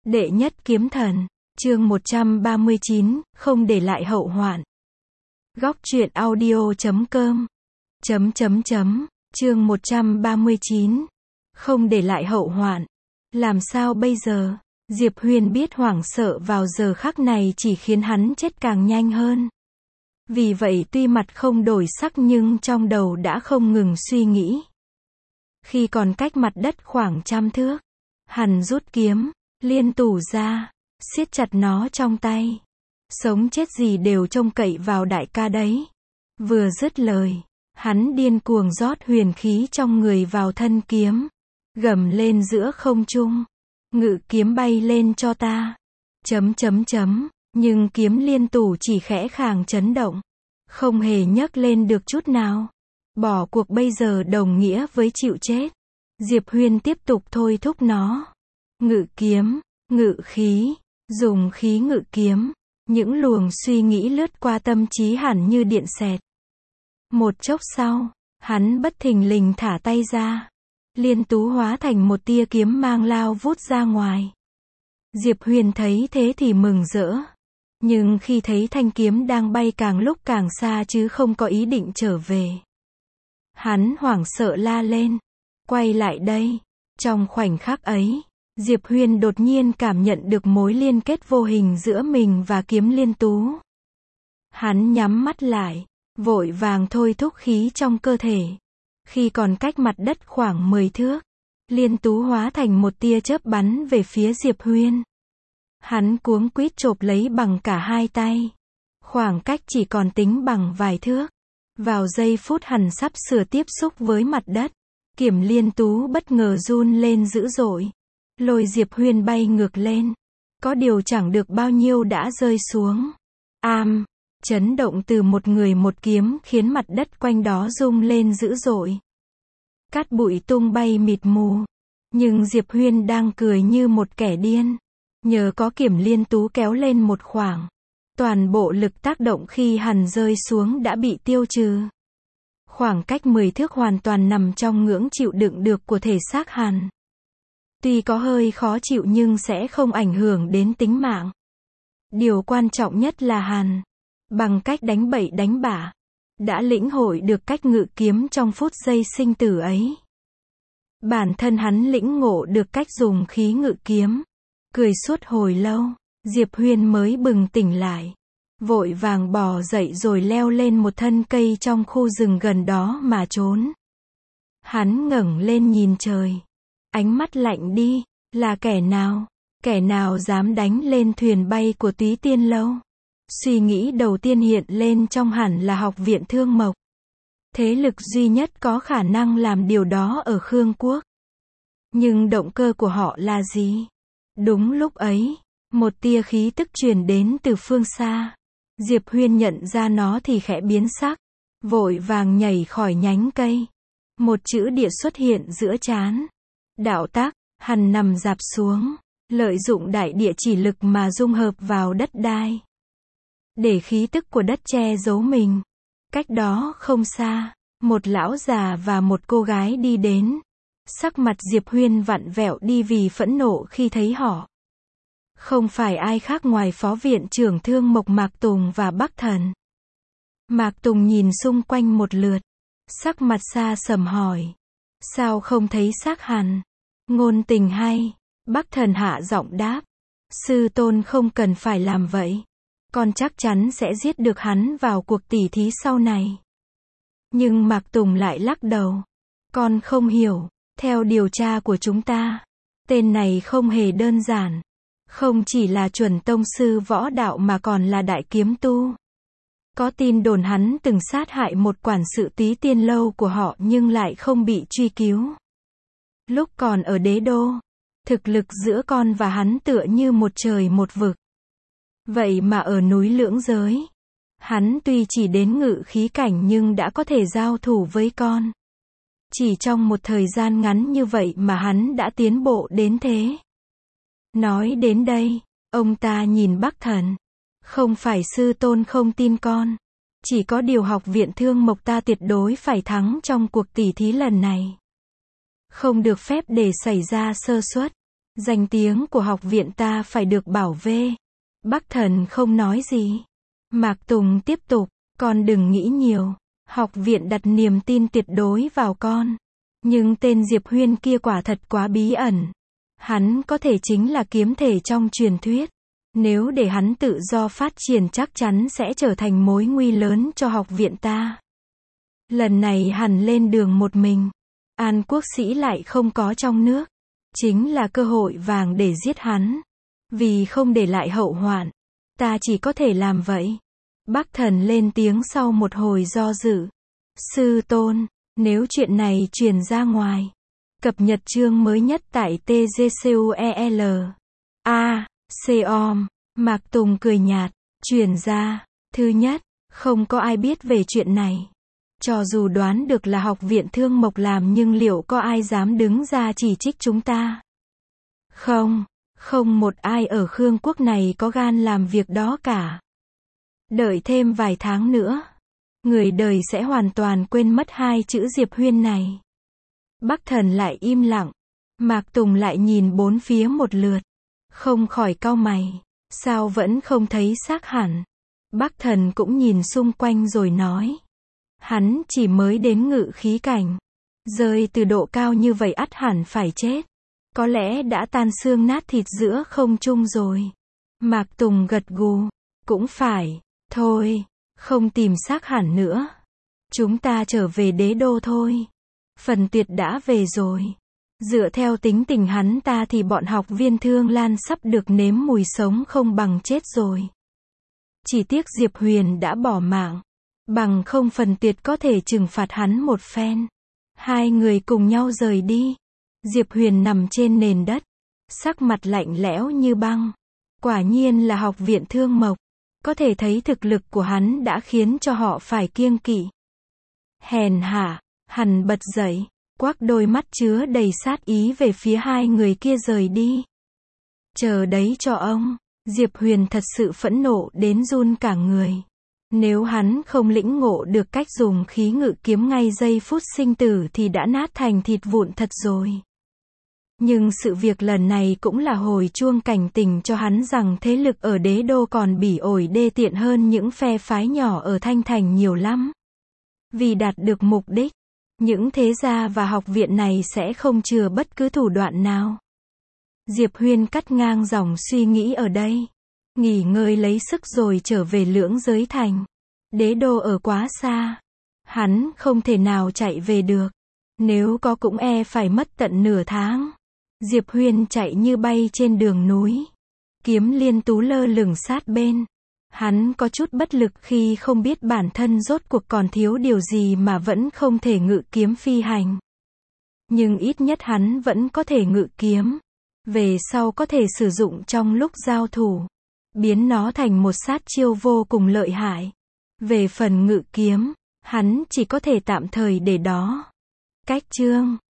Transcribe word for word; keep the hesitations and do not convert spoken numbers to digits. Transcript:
Đệ nhất kiếm thần, chương một trăm ba mươi chín, không để lại hậu hoạn. Góc truyện audio chấm com chấm chấm chấm chương một trăm ba mươi chín, không để lại hậu hoạn. Làm sao bây giờ? Diệp Huyền biết hoảng sợ vào giờ khắc này chỉ khiến hắn chết càng nhanh hơn. Vì vậy tuy mặt không đổi sắc nhưng trong đầu đã không ngừng suy nghĩ. Khi còn cách mặt đất khoảng trăm thước, hắn rút kiếm liên tủ ra, siết chặt nó trong tay. Sống chết gì đều trông cậy vào đại ca đấy. Vừa dứt lời, hắn điên cuồng rót huyền khí trong người vào thân kiếm, gầm lên giữa không trung. Ngự kiếm bay lên cho ta. Chấm chấm chấm, nhưng kiếm liên tủ chỉ khẽ khàng chấn động, không hề nhấc lên được chút nào. Bỏ cuộc bây giờ đồng nghĩa với chịu chết. Diệp Huyền tiếp tục thôi thúc nó. Ngự kiếm, ngự khí, dùng khí ngự kiếm. Những luồng suy nghĩ lướt qua tâm trí hẳn như điện xẹt. Một chốc sau, hắn bất thình lình thả tay ra. Liên tú hóa thành một tia kiếm mang lao vút ra ngoài. Diệp Huyền thấy thế thì mừng rỡ. Nhưng khi thấy thanh kiếm đang bay càng lúc càng xa chứ không có ý định trở về, hắn hoảng sợ la lên. Quay lại đây. Trong khoảnh khắc ấy, Diệp Huyền đột nhiên cảm nhận được mối liên kết vô hình giữa mình và kiếm liên tú. Hắn nhắm mắt lại, vội vàng thôi thúc khí trong cơ thể. Khi còn cách mặt đất khoảng mười thước, liên tú hóa thành một tia chớp bắn về phía Diệp Huyền. Hắn cuống quýt chộp lấy bằng cả hai tay. Khoảng cách chỉ còn tính bằng vài thước. Vào giây phút hắn sắp sửa tiếp xúc với mặt đất, kiếm liên tú bất ngờ run lên dữ dội, lôi Diệp Huyền bay ngược lên. Có điều chẳng được bao nhiêu đã rơi xuống. Am, chấn động từ một người một kiếm khiến mặt đất quanh đó rung lên dữ dội. Cát bụi tung bay mịt mù. Nhưng Diệp Huyền đang cười như một kẻ điên. Nhờ có kiếm liên tú kéo lên một khoảng, toàn bộ lực tác động khi hắn rơi xuống đã bị tiêu trừ. Khoảng cách mười thước hoàn toàn nằm trong ngưỡng chịu đựng được của thể xác hắn. Tuy có hơi khó chịu nhưng sẽ không ảnh hưởng đến tính mạng. Điều quan trọng nhất là hắn, bằng cách đánh bậy đánh bạ, đã lĩnh hội được cách ngự kiếm trong phút giây sinh tử ấy. Bản thân hắn lĩnh ngộ được cách dùng khí ngự kiếm. Cười suốt hồi lâu, Diệp Huyền mới bừng tỉnh lại. Vội vàng bò dậy rồi leo lên một thân cây trong khu rừng gần đó mà trốn. Hắn ngẩng lên nhìn trời. Ánh mắt lạnh đi. Là kẻ nào? Kẻ nào dám đánh lên thuyền bay của Túy Tiên Lâu? Suy nghĩ đầu tiên hiện lên trong hẳn là Học viện Thương Mộc. Thế lực duy nhất có khả năng làm điều đó ở Khương Quốc. Nhưng động cơ của họ là gì? Đúng lúc ấy, một tia khí tức truyền đến từ phương xa. Diệp Huyền nhận ra nó thì khẽ biến sắc, vội vàng nhảy khỏi nhánh cây. Một chữ địa xuất hiện giữa trán. Đạo tác, hắn nằm rạp xuống, lợi dụng đại địa chỉ lực mà dung hợp vào đất đai, để khí tức của đất che giấu mình. Cách đó không xa, một lão già và một cô gái đi đến. Sắc mặt Diệp Huyền vặn vẹo đi vì phẫn nộ khi thấy họ. Không phải ai khác ngoài Phó Viện trưởng Thương Mộc Mạc Tùng và Bắc Thần. Mạc Tùng nhìn xung quanh một lượt, sắc mặt xa sầm hỏi. Sao không thấy xác hắn? Ngôn tình hay? Bắc Thần hạ giọng đáp. Sư tôn không cần phải làm vậy. Con chắc chắn sẽ giết được hắn vào cuộc tỉ thí sau này. Nhưng Mạc Tùng lại lắc đầu. Con không hiểu. Theo điều tra của chúng ta, tên này không hề đơn giản. Không chỉ là chuẩn tông sư võ đạo mà còn là đại kiếm tu. Có tin đồn hắn từng sát hại một quản sự Túy Tiên Lâu của họ nhưng lại không bị truy cứu. Lúc còn ở đế đô, thực lực giữa con và hắn tựa như một trời một vực. Vậy mà ở núi Lưỡng Giới, hắn tuy chỉ đến ngự khí cảnh nhưng đã có thể giao thủ với con. Chỉ trong một thời gian ngắn như vậy mà hắn đã tiến bộ đến thế. Nói đến đây, ông ta nhìn Bắc Thần. Không phải sư tôn không tin con. Chỉ có điều Học viện Thương Mộc ta tuyệt đối phải thắng trong cuộc tỉ thí lần này. Không được phép để xảy ra sơ suất. Danh tiếng của học viện ta phải được bảo vệ. Bắc Thần không nói gì. Mạc Tùng tiếp tục, con đừng nghĩ nhiều. Học viện đặt niềm tin tuyệt đối vào con. Nhưng tên Diệp Huyên kia quả thật quá bí ẩn. Hắn có thể chính là kiếm thể trong truyền thuyết. Nếu để hắn tự do phát triển chắc chắn sẽ trở thành mối nguy lớn cho học viện ta. Lần này hẳn lên đường một mình. An Quốc Sĩ lại không có trong nước. Chính là cơ hội vàng để giết hắn. Vì không để lại hậu hoạn, ta chỉ có thể làm vậy. Bắc Thần lên tiếng sau một hồi do dự. Sư tôn, nếu chuyện này truyền ra ngoài, cập nhật chương mới nhất tại T G C U E L A C O M. Mạc Tùng cười nhạt. Truyền ra. Thứ nhất, không có ai biết về chuyện này. Cho dù đoán được là học viện Thương Mộc làm nhưng liệu có ai dám đứng ra chỉ trích chúng ta? Không, không một ai ở Khương quốc này có gan làm việc đó cả. Đợi thêm vài tháng nữa, người đời sẽ hoàn toàn quên mất hai chữ Diệp Huyên này. Bắc Thần lại im lặng. Mạc Tùng lại nhìn bốn phía một lượt. Không khỏi cau mày. Sao vẫn không thấy xác hẳn? Bắc Thần cũng nhìn xung quanh rồi nói. Hắn chỉ mới đến ngự khí cảnh. Rơi từ độ cao như vậy ắt hẳn phải chết. Có lẽ đã tan xương nát thịt giữa không trung rồi. Mạc Tùng gật gù. Cũng phải. Thôi, không tìm xác hẳn nữa. Chúng ta trở về đế đô thôi. Phần Tuyệt đã về rồi. Dựa theo tính tình hắn ta thì bọn học viên Thương Lan sắp được nếm mùi sống không bằng chết rồi. Chỉ tiếc Diệp Huyền đã bỏ mạng. Bằng không Phần Tuyệt có thể trừng phạt hắn một phen. Hai người cùng nhau rời đi. Diệp Huyền nằm trên nền đất. Sắc mặt lạnh lẽo như băng. Quả nhiên là học viện Thương Mộc. Có thể thấy thực lực của hắn đã khiến cho họ phải kiêng kỵ. Hèn hạ, hắn bật dậy. Quắc đôi mắt chứa đầy sát ý về phía hai người kia rời đi. Chờ đấy cho ông. Diệp Huyền thật sự phẫn nộ đến run cả người. Nếu hắn không lĩnh ngộ được cách dùng khí ngự kiếm ngay giây phút sinh tử thì đã nát thành thịt vụn thật rồi. Nhưng sự việc lần này cũng là hồi chuông cảnh tỉnh cho hắn rằng thế lực ở đế đô còn bỉ ổi đê tiện hơn những phe phái nhỏ ở Thanh Thành nhiều lắm. Vì đạt được mục đích, những thế gia và học viện này sẽ không chừa bất cứ thủ đoạn nào. Diệp Huyên cắt ngang dòng suy nghĩ ở đây. Nghỉ ngơi lấy sức rồi trở về Lưỡng Giới Thành. Đế đô ở quá xa. Hắn không thể nào chạy về được. Nếu có cũng e phải mất tận nửa tháng. Diệp Huyên chạy như bay trên đường núi. Kiếm Liên Tú lơ lửng sát bên. Hắn có chút bất lực khi không biết bản thân rốt cuộc còn thiếu điều gì mà vẫn không thể ngự kiếm phi hành. Nhưng ít nhất hắn vẫn có thể ngự kiếm. Về sau có thể sử dụng trong lúc giao thủ. Biến nó thành một sát chiêu vô cùng lợi hại. Về phần ngự kiếm, hắn chỉ có thể tạm thời để đó. Cách chương